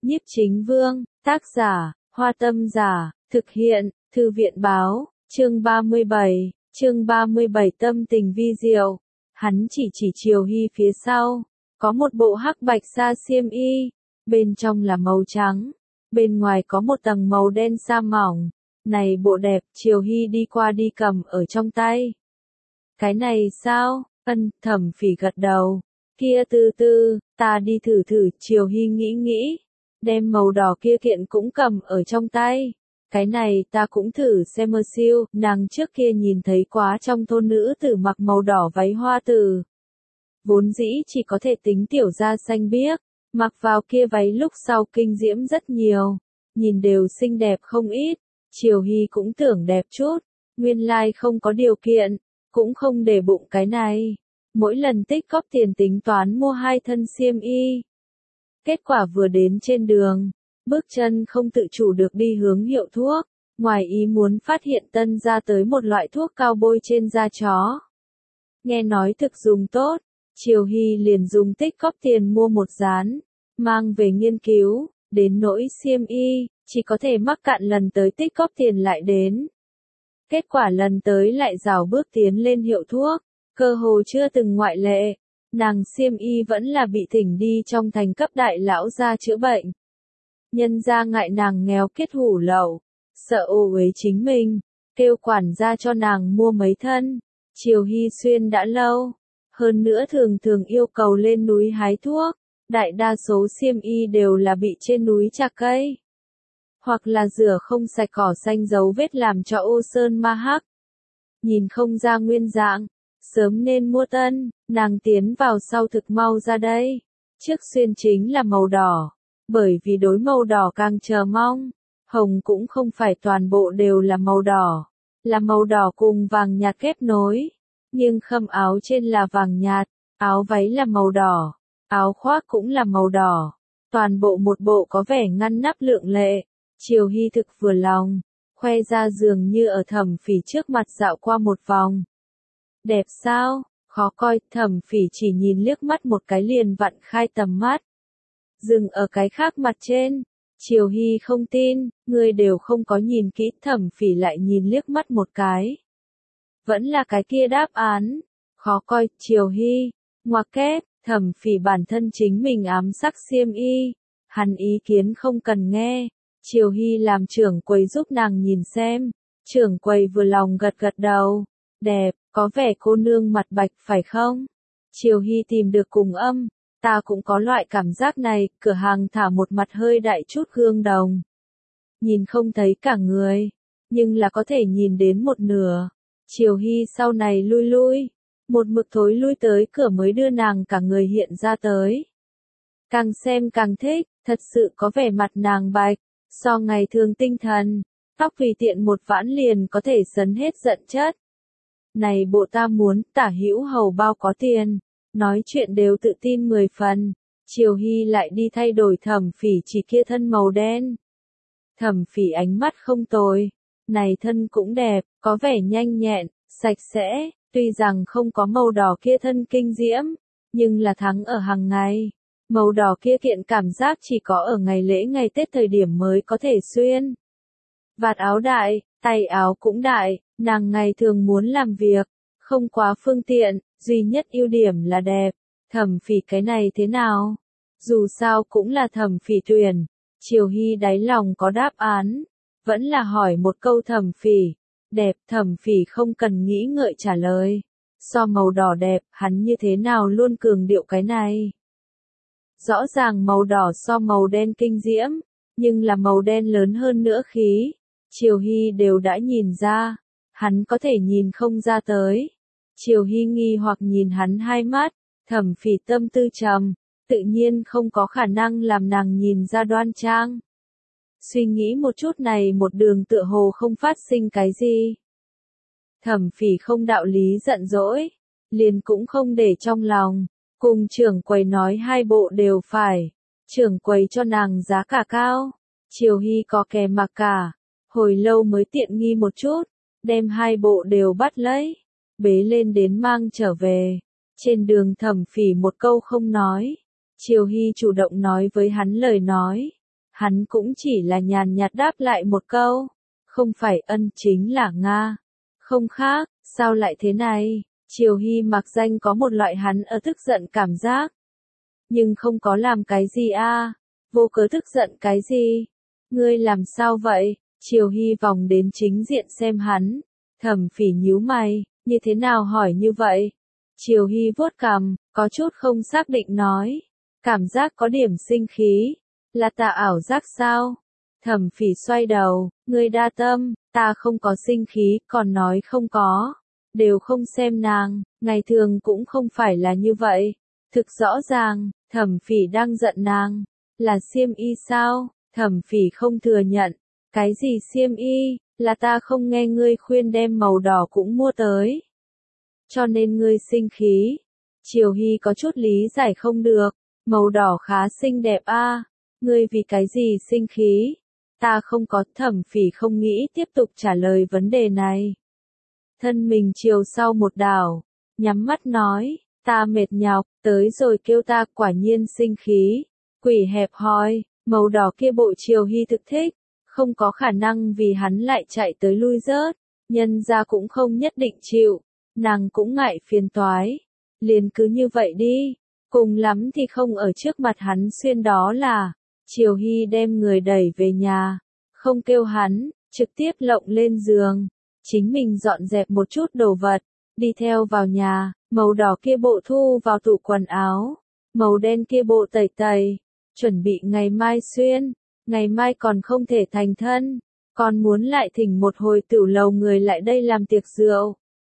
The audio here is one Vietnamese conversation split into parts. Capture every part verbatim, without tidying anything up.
Nhiếp Chính Vương, tác giả, Hoa Tâm Giả, thực hiện, Thư viện Báo, chương ba mươi bảy, chương ba mươi bảy tâm tình vi diệu. Hắn chỉ chỉ Triều Hy phía sau, có một bộ hắc bạch sa xiêm y, bên trong là màu trắng, bên ngoài có một tầng màu đen sa mỏng. Này bộ đẹp, Triều Hy đi qua đi cầm ở trong tay. Cái này sao? Ân, Thẩm Phỉ gật đầu. Kia từ từ, ta đi thử thử, Triều Hy nghĩ nghĩ, đem màu đỏ kia kiện cũng cầm ở trong tay. Cái này ta cũng thử xem mơ siêu, nàng trước kia nhìn thấy quá trong thôn nữ tử mặc màu đỏ váy hoa tử. Vốn dĩ chỉ có thể tính tiểu da xanh biếc, mặc vào kia váy lúc sau kinh diễm rất nhiều, nhìn đều xinh đẹp không ít. Triều Hy cũng tưởng đẹp chút, nguyên lai like không có điều kiện, cũng không để bụng cái này. Mỗi lần tích góp tiền tính toán mua hai thân xiêm y. Kết quả vừa đến trên đường, bước chân không tự chủ được đi hướng hiệu thuốc, ngoài ý muốn phát hiện tân ra tới một loại thuốc cao bôi trên da chó. Nghe nói thực dùng tốt, Triều Hy liền dùng tích góp tiền mua một dán, mang về nghiên cứu, đến nỗi xiêm y, chỉ có thể mắc cạn lần tới tích góp tiền lại đến. Kết quả lần tới lại rảo bước tiến lên hiệu thuốc, cơ hồ chưa từng ngoại lệ, nàng xiêm y vẫn là bị thỉnh đi trong thành cấp đại lão gia chữa bệnh. Nhân gia ngại nàng nghèo kết hủ lậu, sợ ô uế chính mình, kêu quản gia cho nàng mua mấy thân. Triều Hy xuyên đã lâu, hơn nữa thường thường yêu cầu lên núi hái thuốc, đại đa số xiêm y đều là bị trên núi chặt cây, hoặc là rửa không sạch cỏ xanh dấu vết làm cho ô sơn ma hắc. Nhìn không ra nguyên dạng, sớm nên mua tân, nàng tiến vào sau thực mau ra đây. Trước xuyên chính là màu đỏ, bởi vì đối màu đỏ càng chờ mong. Hồng cũng không phải toàn bộ đều là màu đỏ, là màu đỏ cùng vàng nhạt kết nối. Nhưng khâm áo trên là vàng nhạt, áo váy là màu đỏ, áo khoác cũng là màu đỏ. Toàn bộ một bộ có vẻ ngăn nắp lượng lệ. Triều Hy thực vừa lòng, khoe ra dường như ở Thẩm Phỉ trước mặt dạo qua một vòng. Đẹp sao? Khó coi, Thẩm Phỉ chỉ nhìn liếc mắt một cái liền vặn khai tầm mắt. Dừng ở cái khác mặt trên. Triều Hy không tin, người đều không có nhìn kỹ, Thẩm Phỉ lại nhìn liếc mắt một cái. Vẫn là cái kia đáp án. Khó coi, Triều Hy, ngoặc kép, Thẩm Phỉ bản thân chính mình ám sắc xiêm y. Hắn ý kiến không cần nghe. Triều Hy làm trưởng quầy giúp nàng nhìn xem. Trưởng quầy vừa lòng gật gật đầu. Đẹp, có vẻ cô nương mặt bạch phải không? Triều Hy tìm được cùng âm. Ta cũng có loại cảm giác này, cửa hàng thả một mặt hơi đại chút gương đồng. Nhìn không thấy cả người, nhưng là có thể nhìn đến một nửa. Triều Hy sau này lui lui, một mực thối lui tới cửa mới đưa nàng cả người hiện ra tới. Càng xem càng thích, thật sự có vẻ mặt nàng bạch, so ngày thường tinh thần, tóc tùy tiện một vãn liền có thể sấn hết giận chất. Này bộ ta muốn, tả hữu hầu bao có tiền. Nói chuyện đều tự tin mười phần. Triều Hy lại đi thay đổi Thẩm Phỉ chỉ kia thân màu đen. Thẩm Phỉ ánh mắt không tồi. Này thân cũng đẹp, có vẻ nhanh nhẹn, sạch sẽ, tuy rằng không có màu đỏ kia thân kinh diễm, nhưng là thắng ở hàng ngày. Màu đỏ kia kiện cảm giác chỉ có ở ngày lễ ngày Tết thời điểm mới có thể xuyên. Vạt áo đại, tay áo cũng đại, nàng ngày thường muốn làm việc, không quá phương tiện. Duy nhất ưu điểm là đẹp. Thẩm Phỉ cái này thế nào? Dù sao cũng là Thẩm Phỉ tuyển. Triều Hy đáy lòng có đáp án. Vẫn là hỏi một câu Thẩm Phỉ. Đẹp, Thẩm Phỉ không cần nghĩ ngợi trả lời. So màu đỏ đẹp, hắn như thế nào luôn cường điệu cái này. Rõ ràng màu đỏ so màu đen kinh diễm, nhưng là màu đen lớn hơn nữa khí. Triều Hy đều đã nhìn ra. Hắn có thể nhìn không ra tới. Triều Hy nghi hoặc nhìn hắn hai mắt, Thẩm Phỉ tâm tư trầm, tự nhiên không có khả năng làm nàng nhìn ra đoan trang. Suy nghĩ một chút này một đường tựa hồ không phát sinh cái gì. Thẩm Phỉ không đạo lý giận dỗi, liền cũng không để trong lòng, cùng trưởng quầy nói hai bộ đều phải. Trưởng quầy cho nàng giá cả cao, Triều Hy có kè mặc cả, hồi lâu mới tiện nghi một chút, đem hai bộ đều bắt lấy. Bế lên đến mang trở về. Trên đường Thẩm Phỉ một câu không nói. Triều Hy chủ động nói với hắn lời nói. Hắn cũng chỉ là nhàn nhạt đáp lại một câu. Không phải ân chính là Nga. Không khác, sao lại thế này? Triều Hy mặc danh có một loại hắn ở tức giận cảm giác. Nhưng không có làm cái gì a à? Vô cớ tức giận cái gì? Ngươi làm sao vậy? Triều Hy vòng đến chính diện xem hắn. Thẩm Phỉ nhíu mày, như thế nào hỏi như vậy? Triều Hy vuốt cằm, có chút không xác định nói. Cảm giác có điểm sinh khí. Là ta ảo giác sao? Thẩm Phỉ xoay đầu, ngươi đa tâm, ta không có sinh khí, còn nói không có. Đều không xem nàng, ngày thường cũng không phải là như vậy. Thực rõ ràng, Thẩm Phỉ đang giận nàng. Là xiêm y sao? Thẩm Phỉ không thừa nhận. Cái gì xiêm y? Là ta không nghe ngươi khuyên đem màu đỏ cũng mua tới. Cho nên ngươi sinh khí. Triều Hy có chút lý giải không được. Màu đỏ khá xinh đẹp a. À? Ngươi vì cái gì sinh khí? Ta không có. Thẩm Phỉ không nghĩ tiếp tục trả lời vấn đề này. Thân mình chiều sau một đảo, nhắm mắt nói, ta mệt nhọc, tới rồi kêu ta, quả nhiên sinh khí. Quỷ hẹp hòi, màu đỏ kia bộ Triều Hy thực thích, không có khả năng vì hắn lại chạy tới lui rớt, nhân ra cũng không nhất định chịu, nàng cũng ngại phiền toái. Liền cứ như vậy đi, cùng lắm thì không ở trước mặt hắn xuyên đó là. Triều Hy đem người đẩy về nhà, không kêu hắn, trực tiếp lộng lên giường. Chính mình dọn dẹp một chút đồ vật, đi theo vào nhà, màu đỏ kia bộ thu vào tủ quần áo, màu đen kia bộ tẩy tẩy, chuẩn bị ngày mai xuyên, ngày mai còn không thể thành thân, còn muốn lại thỉnh một hồi tửu lầu người lại đây làm tiệc rượu.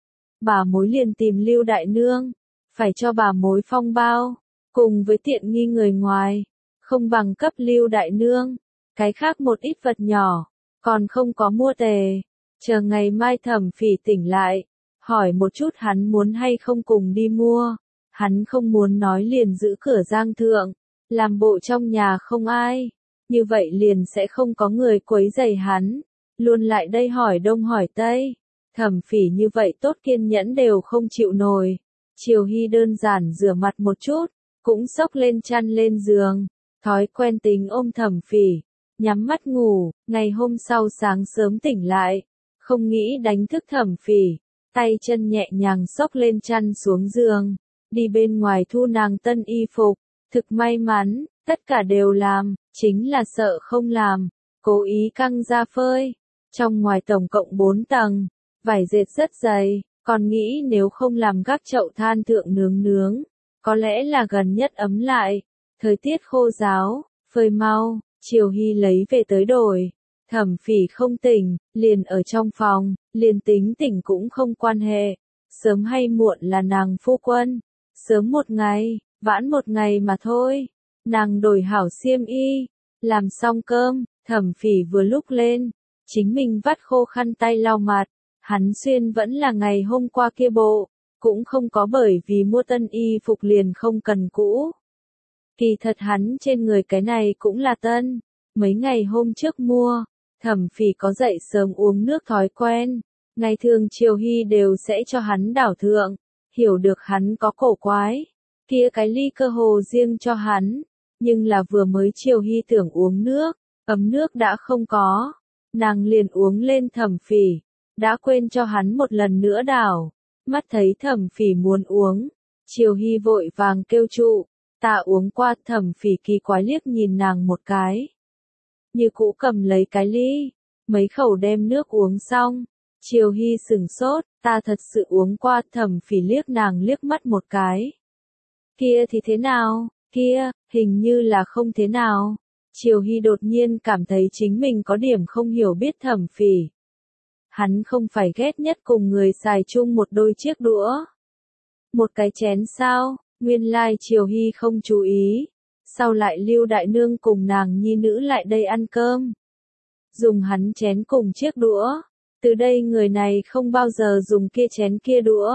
Bà mối liền tìm Lưu Đại Nương, phải cho bà mối phong bao, cùng với tiện nghi người ngoài, không bằng cấp Lưu Đại Nương, cái khác một ít vật nhỏ, còn không có mua tề. Chờ ngày mai Thẩm Phỉ tỉnh lại, hỏi một chút hắn muốn hay không cùng đi mua. Hắn không muốn nói liền giữ cửa giang thượng, làm bộ trong nhà không ai. Như vậy liền sẽ không có người quấy rầy hắn. Luôn lại đây hỏi đông hỏi tây. Thẩm Phỉ như vậy tốt kiên nhẫn đều không chịu nổi. Triều Hy đơn giản rửa mặt một chút, cũng xốc lên chăn lên giường. Thói quen tính ôm Thẩm Phỉ, nhắm mắt ngủ. Ngày hôm sau sáng sớm tỉnh lại. Không nghĩ đánh thức Thẩm Phỉ, tay chân nhẹ nhàng xốc lên chăn xuống giường, đi bên ngoài thu nàng tân y phục, thực may mắn, tất cả đều làm, chính là sợ không làm, cố ý căng ra phơi, trong ngoài tổng cộng bốn tầng, vải dệt rất dày, còn nghĩ nếu không làm gác chậu than thượng nướng nướng, có lẽ là gần nhất ấm lại, thời tiết khô ráo, phơi mau, Triều Hy lấy về tới đổi. Thẩm Phỉ không tỉnh, liền ở trong phòng, liền tính tỉnh cũng không quan hệ. Sớm hay muộn là nàng phu quân. Sớm một ngày, vãn một ngày mà thôi. Nàng đổi hảo xiêm y, làm xong cơm, Thẩm Phỉ vừa lúc lên. Chính mình vắt khô khăn tay lau mặt. Hắn xuyên vẫn là ngày hôm qua kia bộ, cũng không có bởi vì mua tân y phục liền không cần cũ. Kỳ thật hắn trên người cái này cũng là tân, mấy ngày hôm trước mua. Thẩm Phỉ có dậy sớm uống nước thói quen, ngày thường Triều Hy đều sẽ cho hắn đảo thượng, hiểu được hắn có cổ quái, kia cái ly cơ hồ riêng cho hắn, nhưng là vừa mới Triều Hy tưởng uống nước, ấm nước đã không có, nàng liền uống lên Thẩm Phỉ, đã quên cho hắn một lần nữa đảo, mắt thấy Thẩm Phỉ muốn uống, Triều Hy vội vàng kêu trụ, ta uống qua. Thẩm Phỉ kỳ quái liếc nhìn nàng một cái. Như cũ cầm lấy cái ly, mấy khẩu đem nước uống xong, Triều Hy sửng sốt, ta thật sự uống qua. Thẩm Phỉ liếc nàng liếc mắt một cái. Kia thì thế nào, kia, hình như là không thế nào. Triều Hy đột nhiên cảm thấy chính mình có điểm không hiểu biết Thẩm Phỉ. Hắn không phải ghét nhất cùng người xài chung một đôi chiếc đũa. Một cái chén sao, nguyên lai Triều Hy không chú ý. Sau lại Lưu Đại Nương cùng nàng nhi nữ lại đây ăn cơm. Dùng hắn chén cùng chiếc đũa. Từ đây người này không bao giờ dùng kia chén kia đũa.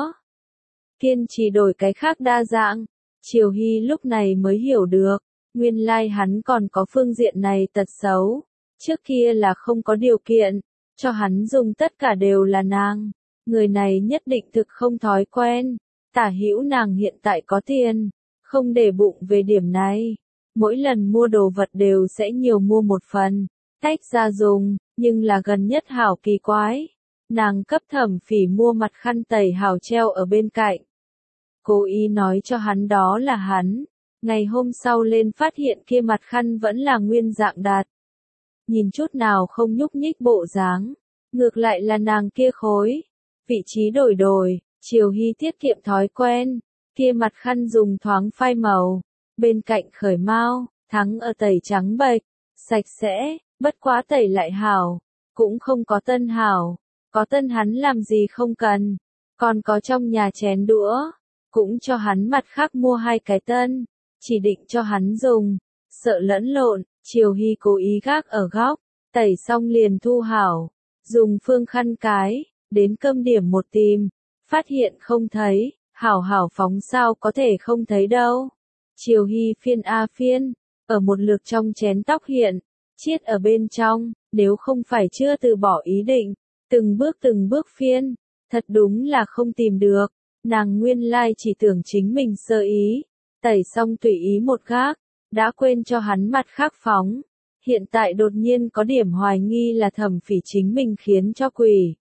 Kiên trì đổi cái khác đa dạng. Triều Hy lúc này mới hiểu được. Nguyên lai hắn còn có phương diện này tật xấu. Trước kia là không có điều kiện. Cho hắn dùng tất cả đều là nàng. Người này nhất định thực không thói quen. Tả hữu nàng hiện tại có tiền. Không để bụng về điểm này. mỗi lần mua đồ vật đều sẽ nhiều mua một phần, tách ra dùng, nhưng là gần nhất hảo kỳ quái. Nàng cấp Thẩm Phỉ mua mặt khăn tẩy hảo treo ở bên cạnh. Cố ý nói cho hắn đó là hắn. Ngày hôm sau lên phát hiện kia mặt khăn vẫn là nguyên dạng đặt. Nhìn chút nào không nhúc nhích bộ dáng. Ngược lại là nàng kia khối. Vị trí đổi đổi, Triều Hy tiết kiệm thói quen. Kia mặt khăn dùng thoáng phai màu. Bên cạnh khởi mau, thắng ở tẩy trắng bệch. Sạch sẽ, bất quá tẩy lại hảo. Cũng không có tân hảo. Có tân hắn làm gì không cần. Còn có trong nhà chén đũa. Cũng cho hắn mặt khác mua hai cái tân. Chỉ định cho hắn dùng. Sợ lẫn lộn, Triều Hy cố ý gác ở góc. Tẩy xong liền thu hảo. Dùng phương khăn cái. Đến cơm điểm một tìm. Phát hiện không thấy. Hảo hảo phóng sao có thể không thấy đâu. Triều Hy phiên a phiên. Ở một lượt trong chén tóc hiện. Chiết ở bên trong. Nếu không phải chưa từ bỏ ý định. Từng bước từng bước phiên. Thật đúng là không tìm được. Nàng nguyên lai chỉ tưởng chính mình sơ ý. Tẩy xong tùy ý một gác. Đã quên cho hắn mặt khác phóng. Hiện tại đột nhiên có điểm hoài nghi là Thẩm Phỉ chính mình khiến cho quỷ.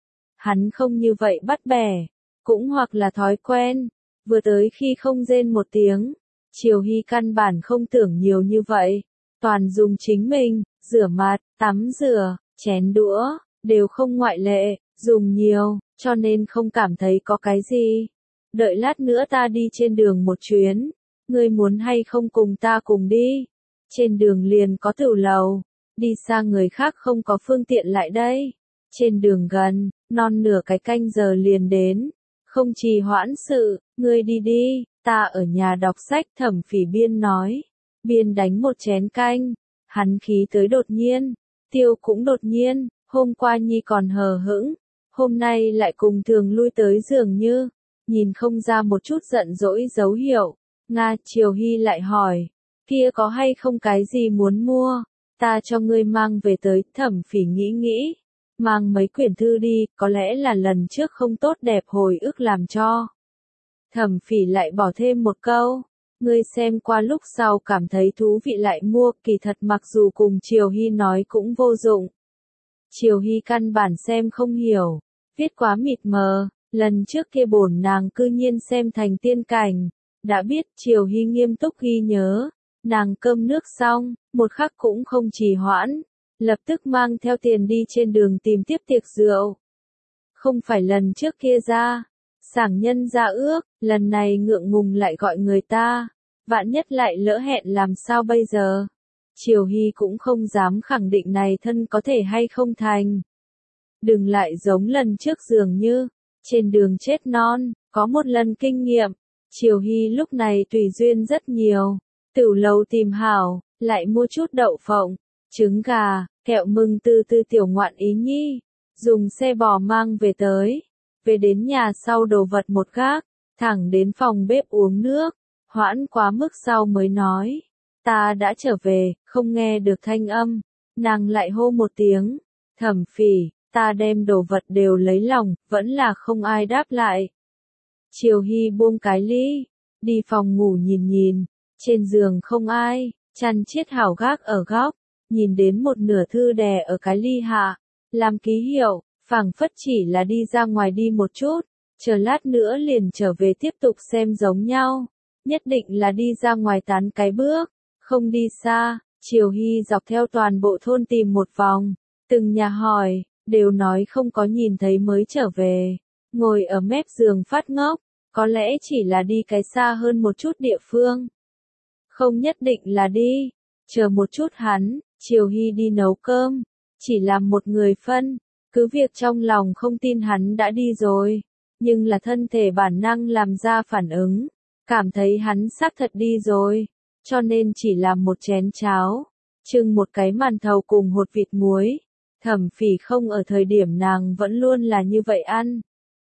Hắn không như vậy bắt bẻ. Cũng hoặc là thói quen. Vừa tới khi không rên một tiếng. Triều Hy căn bản không tưởng nhiều như vậy. Toàn dùng chính mình. Rửa mặt, tắm rửa, chén đũa. Đều không ngoại lệ. Dùng nhiều. Cho nên không cảm thấy có cái gì. Đợi lát nữa ta đi trên đường một chuyến. Ngươi muốn hay không cùng ta cùng đi? Trên đường liền có tửu lầu. Đi xa người khác không có phương tiện lại đây. Trên đường gần, non nửa cái canh giờ liền đến. Không trì hoãn sự, ngươi đi đi, ta ở nhà đọc sách. Thẩm Phỉ biên nói. Biên đánh một chén canh. Hắn khí tới đột nhiên. Tiêu cũng đột nhiên. Hôm qua Nhi còn hờ hững. Hôm nay lại cùng thường lui tới dường như. Nhìn không ra một chút giận dỗi dấu hiệu. Nga, Triều Hy lại hỏi. Kia có hay không cái gì muốn mua? Ta cho ngươi mang về tới. Thẩm Phỉ nghĩ nghĩ. Mang mấy quyển thư đi, có lẽ là lần trước không tốt đẹp hồi ức làm cho. Thẩm Phỉ lại bỏ thêm một câu. Ngươi xem qua lúc sau cảm thấy thú vị lại mua. Kỳ thật mặc dù cùng Triều Hy nói cũng vô dụng. Triều Hy căn bản xem không hiểu. Viết quá mịt mờ. Lần trước kia bổn nàng cư nhiên xem thành tiên cảnh. Đã biết Triều Hy nghiêm túc ghi nhớ. Nàng cơm nước xong, một khắc cũng không trì hoãn. Lập tức mang theo tiền đi trên đường tìm tiếp tiệc rượu. Không phải lần trước kia ra. Sảng nhân ra ước, lần này ngượng ngùng lại gọi người ta. Vạn nhất lại lỡ hẹn làm sao bây giờ? Triều Hy cũng không dám khẳng định này thân có thể hay không thành. Đừng lại giống lần trước dường như. Trên đường chết non, có một lần kinh nghiệm. Triều Hy lúc này tùy duyên rất nhiều. Tửu lầu tìm hảo, lại mua chút đậu phộng, trứng gà, kẹo mừng từ từ tiểu ngoạn ý nhi. Dùng xe bò mang về tới. Về đến nhà sau đồ vật một gác. Thẳng đến phòng bếp uống nước. Hoãn quá mức sau mới nói. Ta đã trở về, không nghe được thanh âm. Nàng lại hô một tiếng. Thẩm Phỉ, ta đem đồ vật đều lấy lòng, vẫn là không ai đáp lại. Triều Hy buông cái ly. Đi phòng ngủ nhìn nhìn. Trên giường không ai, chăn chiết hảo gác ở góc. Nhìn đến một nửa thư đè ở cái ly hạ. Làm ký hiệu, phảng phất chỉ là đi ra ngoài đi một chút. Chờ lát nữa liền trở về tiếp tục xem giống nhau. Nhất định là đi ra ngoài tán cái bước. Không đi xa. Triều Hy dọc theo toàn bộ thôn tìm một vòng. Từng nhà hỏi, đều nói không có nhìn thấy mới trở về. Ngồi ở mép giường phát ngốc. Có lẽ chỉ là đi cái xa hơn một chút địa phương. Không nhất định là đi. Chờ một chút hắn, Triều Hy đi nấu cơm. Chỉ làm một người phân. Cứ việc trong lòng không tin hắn đã đi rồi. Nhưng là thân thể bản năng làm ra phản ứng. Cảm thấy hắn xác thật đi rồi. Cho nên chỉ làm một chén cháo. Trưng một cái màn thầu cùng hột vịt muối. Thẩm Phỉ không ở thời điểm nàng vẫn luôn là như vậy ăn.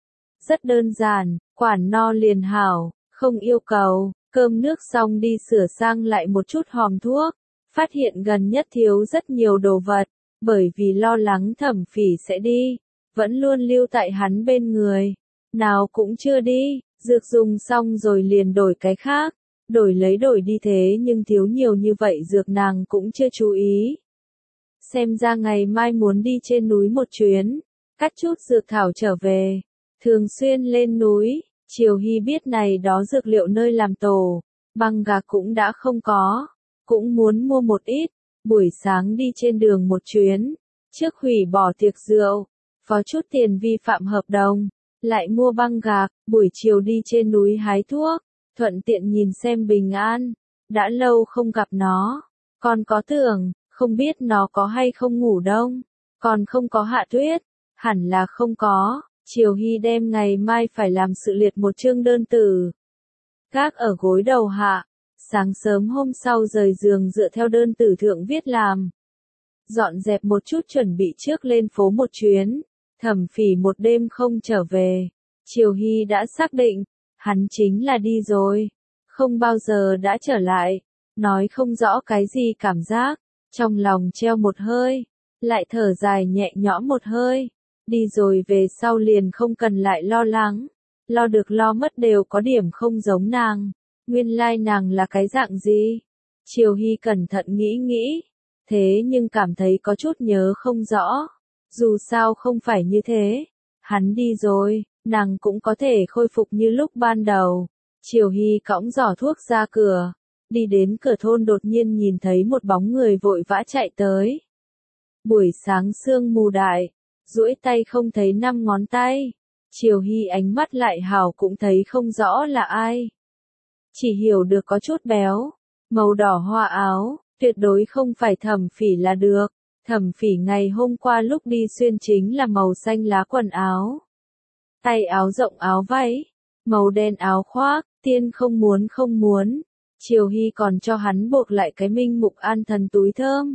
Rất đơn giản, quản no liền hảo, không yêu cầu. Cơm nước xong đi sửa sang lại một chút hòm thuốc. Phát hiện gần nhất thiếu rất nhiều đồ vật. Bởi vì lo lắng Thẩm Phỉ sẽ đi. Vẫn luôn lưu tại hắn bên người. Nào cũng chưa đi. Dược dùng xong rồi liền đổi cái khác. đổi lấy đổi đi thế nhưng thiếu nhiều như vậy dược nàng cũng chưa chú ý. Xem ra ngày mai muốn đi trên núi một chuyến, cắt chút dược thảo trở về, thường xuyên lên núi. Triều Hy biết này đó dược liệu nơi làm tổ, băng gạc cũng đã không có, cũng muốn mua một ít, buổi sáng đi trên đường một chuyến, trước hủy bỏ tiệc rượu, phó chút tiền vi phạm hợp đồng, lại mua băng gạc, buổi chiều đi trên núi hái thuốc, thuận tiện nhìn xem Bình An, đã lâu không gặp nó, còn có tưởng, không biết nó có hay không ngủ đông, còn không có hạ tuyết, hẳn là không có. Triều Hy đem ngày mai phải làm sự liệt một chương đơn từ. Gác ở gối đầu hạ, sáng sớm hôm sau rời giường dựa theo đơn từ thượng viết làm. Dọn dẹp một chút chuẩn bị trước lên phố một chuyến, Thẩm Phỉ một đêm không trở về. Triều Hy đã xác định, hắn chính là đi rồi, không bao giờ đã trở lại, nói không rõ cái gì cảm giác, trong lòng treo một hơi, lại thở dài nhẹ nhõm một hơi. Đi rồi về sau liền không cần lại lo lắng, lo được lo mất đều có điểm không giống nàng, nguyên lai nàng là cái dạng gì. Triều Hy cẩn thận nghĩ nghĩ, thế nhưng cảm thấy có chút nhớ không rõ, dù sao không phải như thế, hắn đi rồi, nàng cũng có thể khôi phục như lúc ban đầu. Triều Hy cõng giỏ thuốc ra cửa, đi đến cửa thôn đột nhiên nhìn thấy một bóng người vội vã chạy tới. Buổi sáng sương mù đại, duỗi tay không thấy năm ngón tay, Triều Hy ánh mắt lại hào cũng thấy không rõ là ai. Chỉ hiểu được có chút béo, màu đỏ hoa áo, tuyệt đối không phải Thẩm Phỉ là được. Thẩm Phỉ ngày hôm qua lúc đi xuyên chính là màu xanh lá quần áo. Tay áo rộng áo váy, màu đen áo khoác, tiên không muốn không muốn. Triều Hy còn cho hắn buộc lại cái Minh Mục An Thần túi thơm.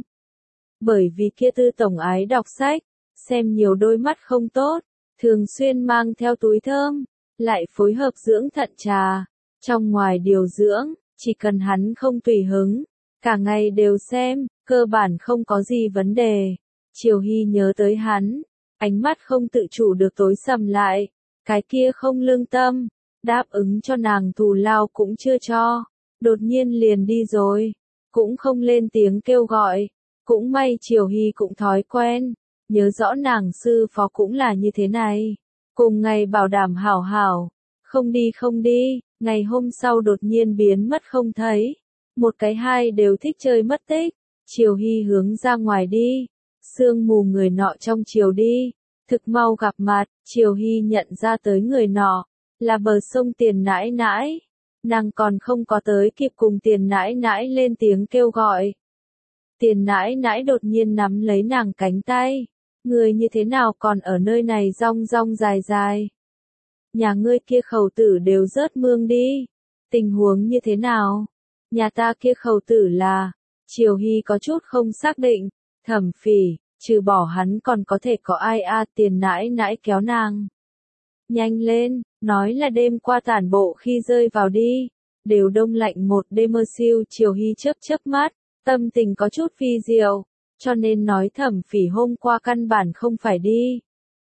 Bởi vì kia Tư tổng ái đọc sách, xem nhiều đôi mắt không tốt, thường xuyên mang theo túi thơm, lại phối hợp dưỡng thận trà, trong ngoài điều dưỡng, chỉ cần hắn không tùy hứng, cả ngày đều xem, cơ bản không có gì vấn đề. Triều Hy nhớ tới hắn, ánh mắt không tự chủ được tối sầm lại, cái kia không lương tâm, đáp ứng cho nàng thù lao cũng chưa cho, đột nhiên liền đi rồi, cũng không lên tiếng kêu gọi, cũng may Triều Hy cũng thói quen. Nhớ rõ nàng sư phó cũng là như thế này. Cùng ngày bảo đảm hảo hảo. Không đi không đi. Ngày hôm sau đột nhiên biến mất không thấy. Một cái hai đều thích chơi mất tích. Triều Hy hướng ra ngoài đi. Sương mù người nọ trong chiều đi. Thực mau gặp mặt. Triều Hy nhận ra tới người nọ. Là bờ sông Tiền Nãi Nãi. Nàng còn không có tới kịp cùng Tiền Nãi Nãi lên tiếng kêu gọi. Tiền Nãi Nãi đột nhiên nắm lấy nàng cánh tay. Người như thế nào còn ở nơi này rong rong dài dài. Nhà ngươi kia khẩu tử đều rớt mương đi. Tình huống như thế nào? Nhà ta kia khẩu tử là. Triều Hy có chút không xác định. Thẩm Phỉ, trừ bỏ hắn còn có thể có ai a? Tiền Nãi Nãi kéo nàng. Nhanh lên, nói là đêm qua tản bộ khi rơi vào đi. Đều đông lạnh một đêm mơ siêu. Triều Hy chớp chớp mắt, tâm tình có chút phi diệu. Cho nên nói Thẩm Phỉ hôm qua căn bản không phải đi.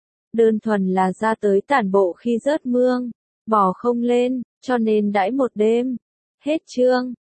Đơn thuần là ra tới tản bộ khi rớt mương, bỏ không lên, cho nên đãi một đêm. Hết chương.